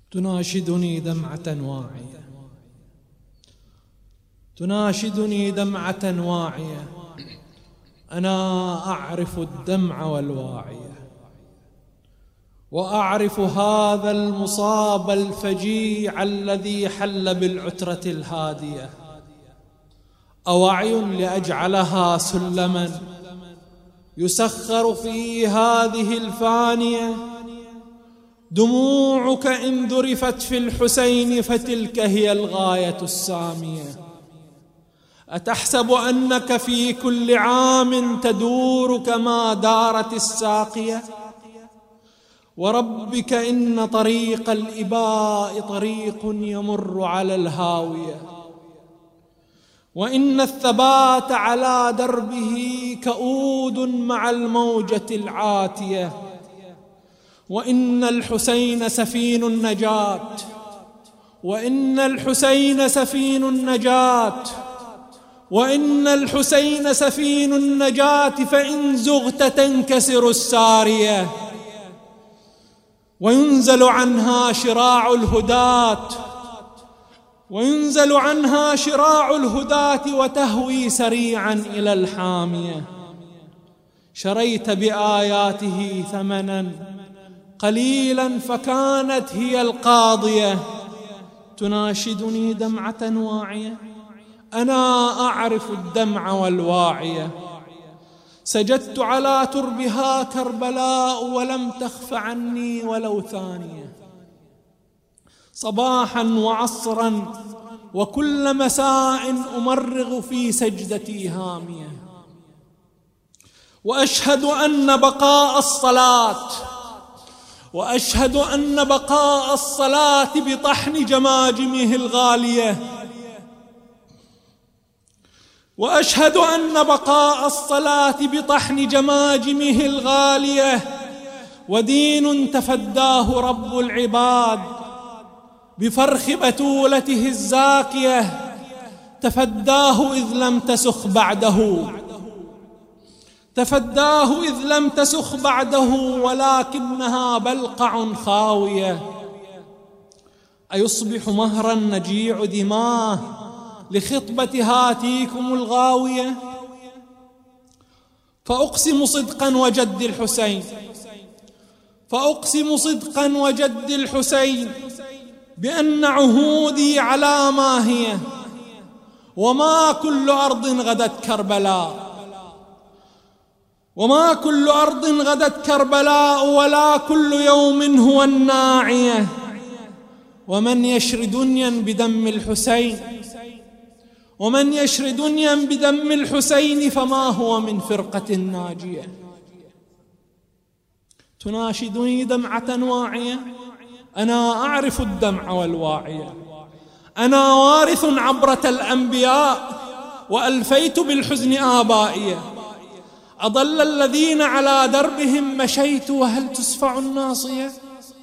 تناشدني دمعة واعية، تناشدني دمعة واعية، أنا أعرف الدمع والواعية، وأعرف هذا المصاب الفجيع الذي حل بالعترة الهادية. أوعي لأجعلها سلما يسخر في هذه الفانية؟ دموعك إن ذرفت في الحسين فتلك هي الغاية السامية. أتحسب أنك في كل عام تدور كما دارت الساقية؟ وربك إن طريق الإباء طريق يمر على الهاوية، وإن الثبات على دربه كؤود مع الموجة العاتية، وإن الحسين سفين النجاة، وإن الحسين سفين النجاة، وإن الحسين سفين النجاة، فإن زغت تنكسر السارية وينزل عنها شراع الهداة، وينزل عنها شراع الهداة وتهوي سريعا إلى الحامية. شريت بآياته ثمنا قليلا فكانت هي القاضية. تناشدني دمعة واعية، أنا أعرف الدمع والواعية. سجدت على تربها كربلاء ولم تخف عني ولو ثانية، صباحا وعصرا وكل مساء أمرغ في سجدتي هامية. وأشهد أن بقاء الصلاة، وأشهد أن بقاء الصلاة بطحن جماجمه الغالية، وأشهد أن بقاء الصلاة بطحن جماجمه الغالية ودين تفداه رب العباد بفرخ بتولته الزاكية، تفداه إذ لم تسخ بعده، تفداه إذ لم تسخ بعده، ولكنها بلقع خاوية. أيصبح مهرا نجيع دماه لخطبة هاتيكم الغاوية؟ فأقسم صدقا وجد الحسين، فأقسم صدقا وجد الحسين بأن عهودي على ما هي، وما كل أرض غدت كربلاء، وما كل أرض غدت كربلاء، ولا كل يوم هو الناعية. ومن يشر دنيا بدم الحسين، ومن يشر دنيا بدم الحسين فما هو من فرقة ناجية. تناشدني دمعة واعية، أنا أعرف الدمع والواعية. أنا وارث عبرة الأنبياء وألفيت بالحزن آبائي. أضل الذين على دربهم مشيت وهل تسفع الناصية؟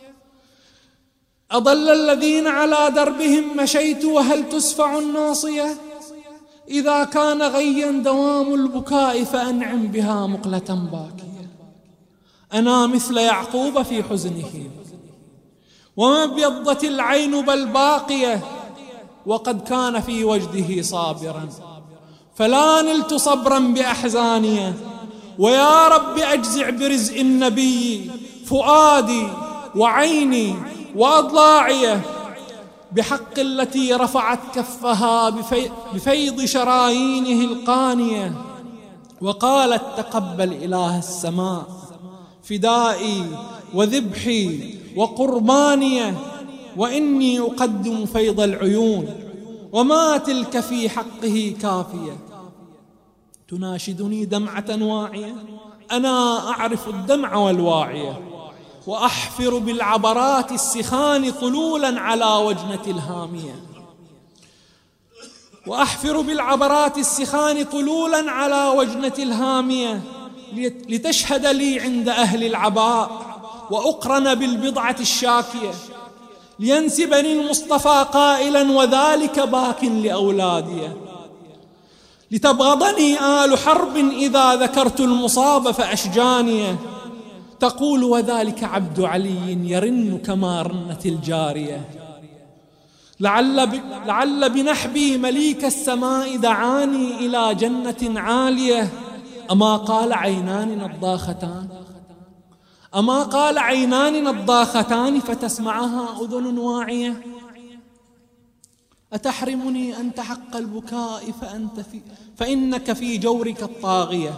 أضل الذين على دربهم مشيت وهل تسفع الناصية؟ إذا كان غيا دوام البكاء فأنعم بها مقلة باكية. أنا مثل يعقوب في حزنه، وما ابيضت العين بل باقية، وقد كان في وجده صابرا، فلا نلت صبرا بأحزانية. ويا رب أجزع برزق النبي فؤادي وعيني وأضلاعي، بحق التي رفعت كفها بفيض شرايينه القانية، وقالت تقبل إله السماء فدائي وذبحي وقرباني، وإني أقدم فيض العيون وما تلك في حقه كافية. تناشدني دمعة واعية، أنا أعرف الدمع والواعية. وأحفر بالعبرات السخان طلولا على وجنة الهامية، وأحفر بالعبرات السخان طلولا على وجنة الهامية، لتشهد لي عند أهل العباء وأقرن بالبضعة الشاكية، لينسبني المصطفى قائلا وذلك باك لأولادي، لتبغضني آل حرب إذا ذكرت المصاب فأشجاني. تقول وذلك عبد علي يرن كما رنت الجارية. لعل بنحبي مليك السماء دعاني إلى جنة عالية. أما قال عينان نضاختان، أما قال عينان نضاختان فتسمعها أذن واعية. أتحرمني أنت حق البكاء فإنك في جورك الطاغية.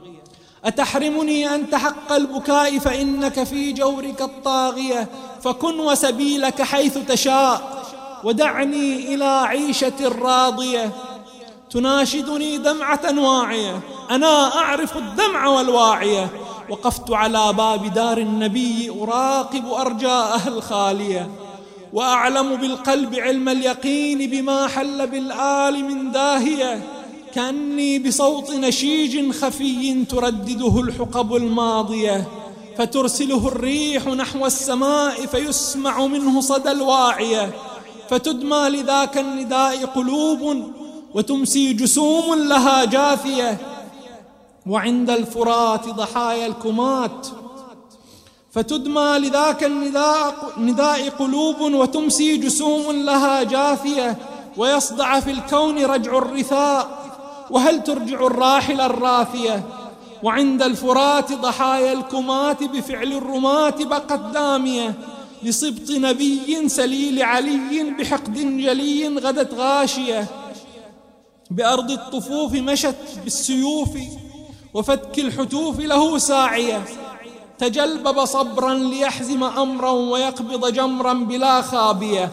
أتحرمني أنت حق البكاء فإنك في جورك الطاغية. فكن وسبيلك حيث تشاء ودعني إلى عيشة راضية. تناشدني دمعة واعية، أنا أعرف الدمع والواعية. وقفت على باب دار النبي أراقب أرجاءها الخالية، وأعلم بالقلب علم اليقين بما حل بالآل من داهية. كأني بصوت نشيج خفي تردده الحقب الماضية، فترسله الريح نحو السماء فيسمع منه صدى الواعية. فتدمى لذاك النداء قلوب وتمسي جسوم لها جاثية. وعند الفرات ضحايا الكمات، فتدمى لذاك النداء قلوب وتمسي جسوم لها جاثية. ويصدع في الكون رجع الرثاء، وهل ترجع الراحل الراثية. وعند الفرات ضحايا الكمات بفعل الرماة بقت دامية. لصبط نبي سليل علي بحقد جلي غدت غاشية. بأرض الطفوف مشت بالسيوف وفتك الحتوف له ساعية. تجلبب صبرا ليحزم أمرا ويقبض جمرا بلا خابية.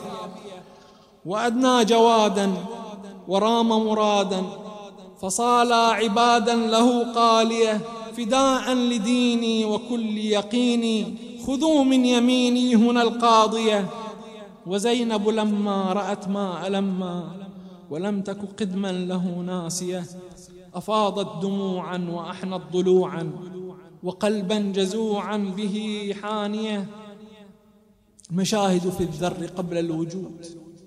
وأدنى جوادا ورام مرادا فصالى عبادا له قالية. فداء لديني وكل يقيني خذوا من يميني هنا القاضية. وزينب لما رأت ما ألما ولم تك قدما له ناسية، أفاضت دموعا وأحنت ضلوعا وقلبا جزوعا به حانية. مشاهد في الذر قبل الوجود،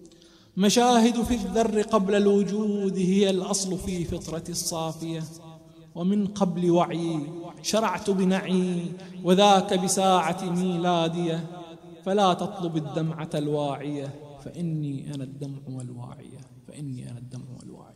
مشاهد في الذر قبل الوجود هي الأصل في فطرة الصافية. ومن قبل وعي شرعت بنعي وذاك بساعة ميلادية. فلا تطلب الدمعة الواعية فإني أنا الدمع والواعية، فإني أنا الدمع والواعية.